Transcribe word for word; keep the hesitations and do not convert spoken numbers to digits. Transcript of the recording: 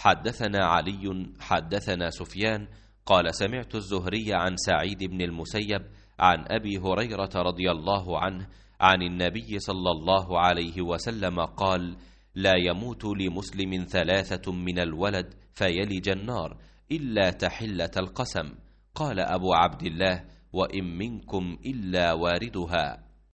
حدثنا علي حدثنا سفيان قال سمعت الزهري عن سعيد بن المسيب عن أبي هريرة رضي الله عنه عن النبي صلى الله عليه وسلم قال: لا يموت لمسلم ثلاثة من الولد فيلج النار إلا تحلة القسم. قال أبو عبد الله: وإن منكم إلا واردها.